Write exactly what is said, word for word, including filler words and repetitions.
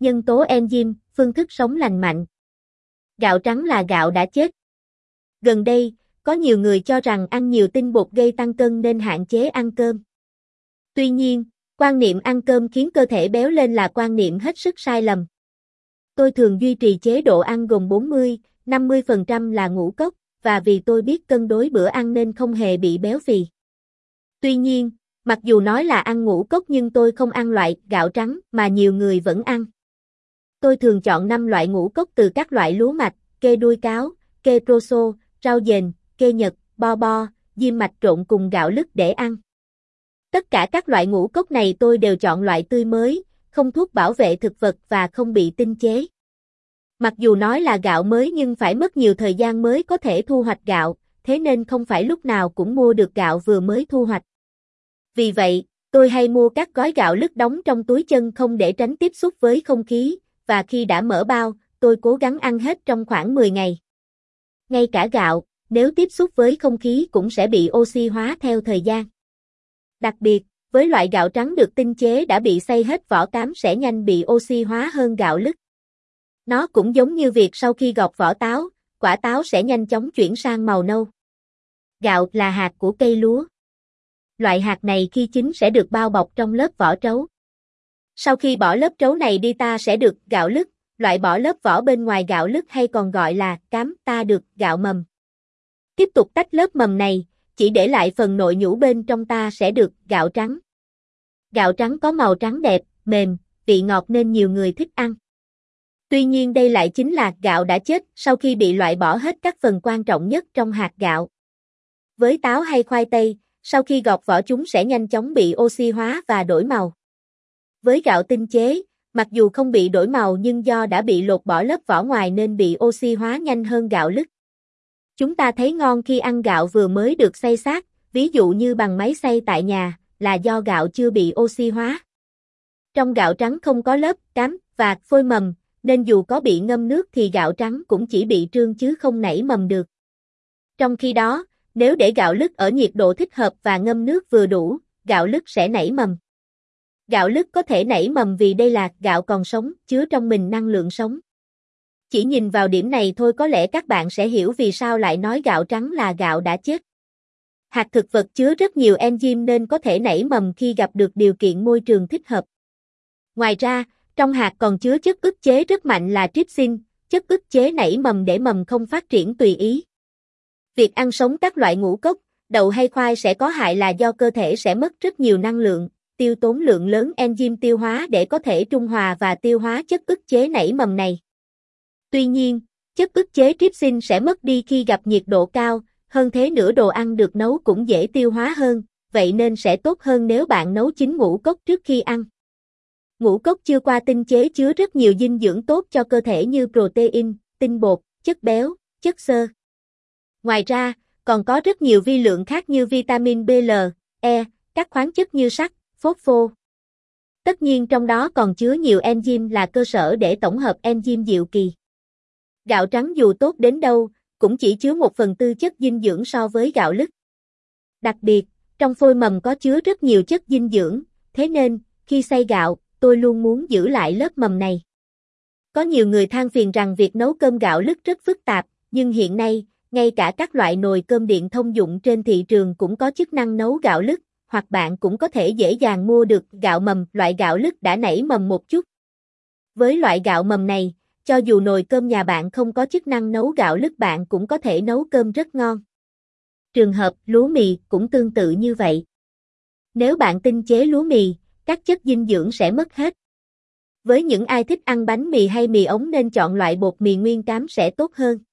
Nhân tố enzyme, phương thức sống lành mạnh. Gạo trắng là gạo đã chết. Gần đây, có nhiều người cho rằng ăn nhiều tinh bột gây tăng cân nên hạn chế ăn cơm. Tuy nhiên, quan niệm ăn cơm khiến cơ thể béo lên là quan niệm hết sức sai lầm. Tôi thường duy trì chế độ ăn gồm bốn mươi đến năm mươi phần trăm là ngũ cốc, và vì tôi biết cân đối bữa ăn nên không hề bị béo phì. Tuy nhiên, mặc dù nói là ăn ngũ cốc nhưng tôi không ăn loại gạo trắng mà nhiều người vẫn ăn. Tôi thường chọn năm loại ngũ cốc từ các loại lúa mạch, kê đuôi cáo, kê proso, rau dền, kê nhật, bo bo, diêm mạch trộn cùng gạo lứt để ăn. Tất cả các loại ngũ cốc này tôi đều chọn loại tươi mới, không thuốc bảo vệ thực vật và không bị tinh chế. Mặc dù nói là gạo mới nhưng phải mất nhiều thời gian mới có thể thu hoạch gạo, thế nên không phải lúc nào cũng mua được gạo vừa mới thu hoạch. Vì vậy, tôi hay mua các gói gạo lứt đóng trong túi chân không để tránh tiếp xúc với không khí, và khi đã mở bao, tôi cố gắng ăn hết trong khoảng mười ngày. Ngay cả gạo, nếu tiếp xúc với không khí cũng sẽ bị oxy hóa theo thời gian. Đặc biệt, với loại gạo trắng được tinh chế đã bị xay hết vỏ cám sẽ nhanh bị oxy hóa hơn gạo lứt. Nó cũng giống như việc sau khi gọt vỏ táo, quả táo sẽ nhanh chóng chuyển sang màu nâu. Gạo là hạt của cây lúa. Loại hạt này khi chín sẽ được bao bọc trong lớp vỏ trấu. Sau khi bỏ lớp trấu này đi ta sẽ được gạo lứt, loại bỏ lớp vỏ bên ngoài gạo lứt hay còn gọi là cám ta được gạo mầm. Tiếp tục tách lớp mầm này, chỉ để lại phần nội nhũ bên trong ta sẽ được gạo trắng. Gạo trắng có màu trắng đẹp, mềm, vị ngọt nên nhiều người thích ăn. Tuy nhiên đây lại chính là gạo đã chết sau khi bị loại bỏ hết các phần quan trọng nhất trong hạt gạo. Với táo hay khoai tây, sau khi gọt vỏ chúng sẽ nhanh chóng bị oxy hóa và đổi màu. Với gạo tinh chế, mặc dù không bị đổi màu nhưng do đã bị lột bỏ lớp vỏ ngoài nên bị oxy hóa nhanh hơn gạo lứt. Chúng ta thấy ngon khi ăn gạo vừa mới được xay xát, ví dụ như bằng máy xay tại nhà, là do gạo chưa bị oxy hóa. Trong gạo trắng không có lớp cám và phôi mầm, nên dù có bị ngâm nước thì gạo trắng cũng chỉ bị trương chứ không nảy mầm được. Trong khi đó, nếu để gạo lứt ở nhiệt độ thích hợp và ngâm nước vừa đủ, gạo lứt sẽ nảy mầm. Gạo lứt có thể nảy mầm vì đây là gạo còn sống, chứa trong mình năng lượng sống. Chỉ nhìn vào điểm này thôi có lẽ các bạn sẽ hiểu vì sao lại nói gạo trắng là gạo đã chết. Hạt thực vật chứa rất nhiều enzyme nên có thể nảy mầm khi gặp được điều kiện môi trường thích hợp. Ngoài ra, trong hạt còn chứa chất ức chế rất mạnh là trypsin, chất ức chế nảy mầm để mầm không phát triển tùy ý. Việc ăn sống các loại ngũ cốc, đậu hay khoai sẽ có hại là do cơ thể sẽ mất rất nhiều năng lượng, tiêu tốn lượng lớn enzyme tiêu hóa để có thể trung hòa và tiêu hóa chất ức chế nảy mầm này. Tuy nhiên, chất ức chế trypsin sẽ mất đi khi gặp nhiệt độ cao, hơn thế nữa đồ ăn được nấu cũng dễ tiêu hóa hơn, vậy nên sẽ tốt hơn nếu bạn nấu chín ngũ cốc trước khi ăn. Ngũ cốc chưa qua tinh chế chứa rất nhiều dinh dưỡng tốt cho cơ thể như protein, tinh bột, chất béo, chất xơ. Ngoài ra, còn có rất nhiều vi lượng khác như vitamin B L, E, các khoáng chất như sắt, phốt-pho. Tất nhiên trong đó còn chứa nhiều enzyme là cơ sở để tổng hợp enzyme diệu kỳ. Gạo trắng dù tốt đến đâu, cũng chỉ chứa một phần tư chất dinh dưỡng so với gạo lứt. Đặc biệt, trong phôi mầm có chứa rất nhiều chất dinh dưỡng, thế nên, khi xay gạo, tôi luôn muốn giữ lại lớp mầm này. Có nhiều người than phiền rằng việc nấu cơm gạo lứt rất phức tạp, nhưng hiện nay, ngay cả các loại nồi cơm điện thông dụng trên thị trường cũng có chức năng nấu gạo lứt, hoặc bạn cũng có thể dễ dàng mua được gạo mầm, loại gạo lứt đã nảy mầm một chút. Với loại gạo mầm này, cho dù nồi cơm nhà bạn không có chức năng nấu gạo lứt bạn cũng có thể nấu cơm rất ngon. Trường hợp lúa mì cũng tương tự như vậy. Nếu bạn tinh chế lúa mì, các chất dinh dưỡng sẽ mất hết. Với những ai thích ăn bánh mì hay mì ống nên chọn loại bột mì nguyên cám sẽ tốt hơn.